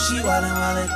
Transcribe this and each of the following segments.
she wildin', wildin'.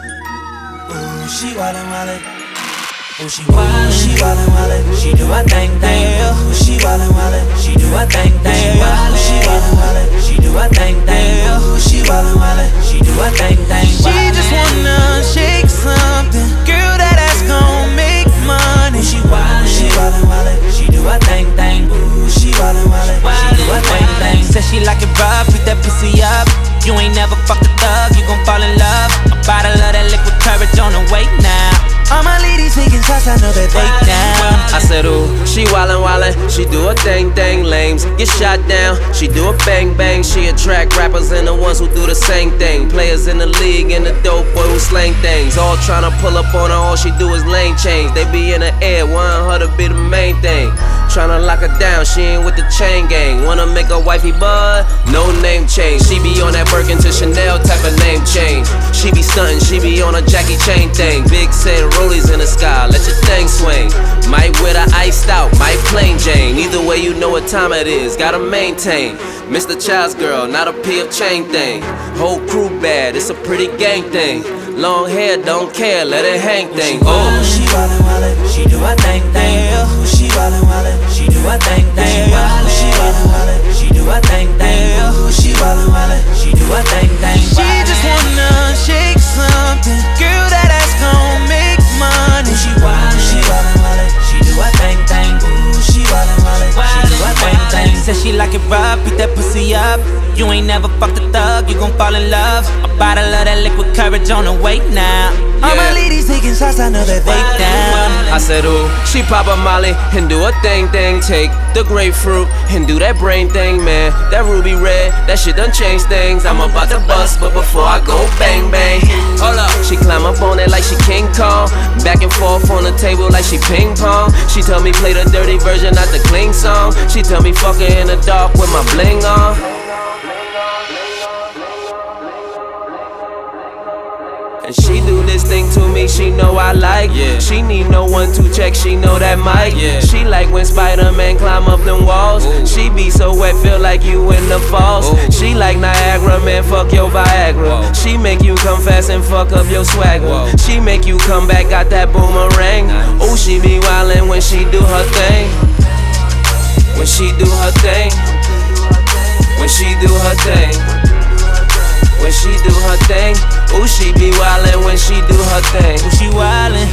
Ooh, she wildin', wildin'. Ooh, she wildin', wildin'. She do her thing. Ooh, she wildin', wildin'. She do her thing. Ooh, she wildin', wildin'. She do her thing. Ooh, she wildin', wildin'. She do her thing. She just wanna shake something. Girl, that ass gon' make money. Ooh, she wildin', wildin'. She do her thing. Ooh, she wildin', wildin'. She do her thing. Said she like it rough, beat that pussy up. You ain't never fucked a thug, you gon' fall in love. A bottle of that liquid courage on the way now. All my ladies taking shots, I know that they down. I said, ooh, she wildin', wildin'. She do her thing, lames get shot down. She do a bang, bang. She attract rappers and the ones who do the same thing. Players in the league and the dope boy who slang things. All tryna pull up on her, all she do is lane change. They be in the air, want her to be the main thing. Tryna lock her down, she ain't with the chain gang. Wanna make her wifey bud, no name change. She be on that Birkin to Chanel type of name change. She be stuntin', she be on a Jackie Chain thing. Big set rollies in the sky, let your thing swing. Might wear the iced out, might plain Jane. Either way you know what time it is, gotta maintain. Mr. Child's girl, not a P.F. Chain thing. Whole crew bad, it's a pretty gang thing. Long hair, don't care, let it hang thing. Oh, she wildin', wildin'. She do her thing. Ooh, she wildin', wildin'. She do her thing. Ooh, she wildin', wildin'. She do her thing. Ooh, she wildin', wildin'. She do her thing. She just wanna shake something. Girl, that ass gon' make money. Ooh, she wildin', wildin'. She do her thing. Ooh, she wildin', wildin'. She do her thing. Said she like it rough, beat that pussy up. You ain't never fucked a thug, you gon' fall in love. A bottle of that liquid courage on the way now. All my ladies taking shots, I know that they down. I said, ooh, she pop a molly and do a thing. Take the grapefruit and do that brain thing, man. That ruby red, that shit done changed things. I'm about to bust, but before I go bang bang. Hold up, she climb up on it like she King Kong. Back and forth on the table like she ping pong. She tell me play the dirty version, not the clean song. She tell me fuck her in the dark with my bling on. And she do this thing to me, she know I like. She need no one to check, she know that mic. She like when Spider-Man climb up them walls. She be so wet, feel like you in the falls. She like Niagara, man, fuck your Viagra. She make you come fast and fuck up your swagger. She make you come back, got that boomerang. Oh, she be wildin' when she do her thing. When she do her thing. When she do her thing. When she do her thing, ooh, she be wildin' when she do her thing. Ooh, she wildin',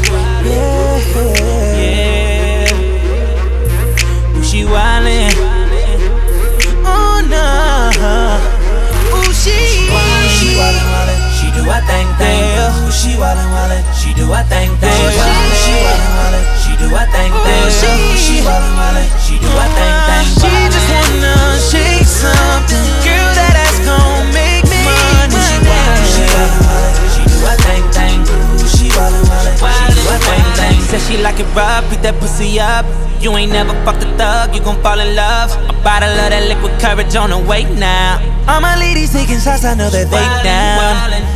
yeah. Ooh, she wildin', oh no. Ooh, she wildin', wildin'. She do her thing. Ooh, she wildin', wildin'. She do her thing. Ooh, she wildin', wildin'. She do her thing. Ooh, she wildin', wildin'. She do her thing. She just wanna shake something. Girl, that ass gon' make me money. She wildin', wildin'. She do her thing. Ooh, she wildin', wildin'. She do her thing. Said she like it rough, beat that pussy up. You ain't never fucked a thug, you gon' fall in love. A bottle of that liquid courage on the way now. All my ladies taking shots, I know that they down.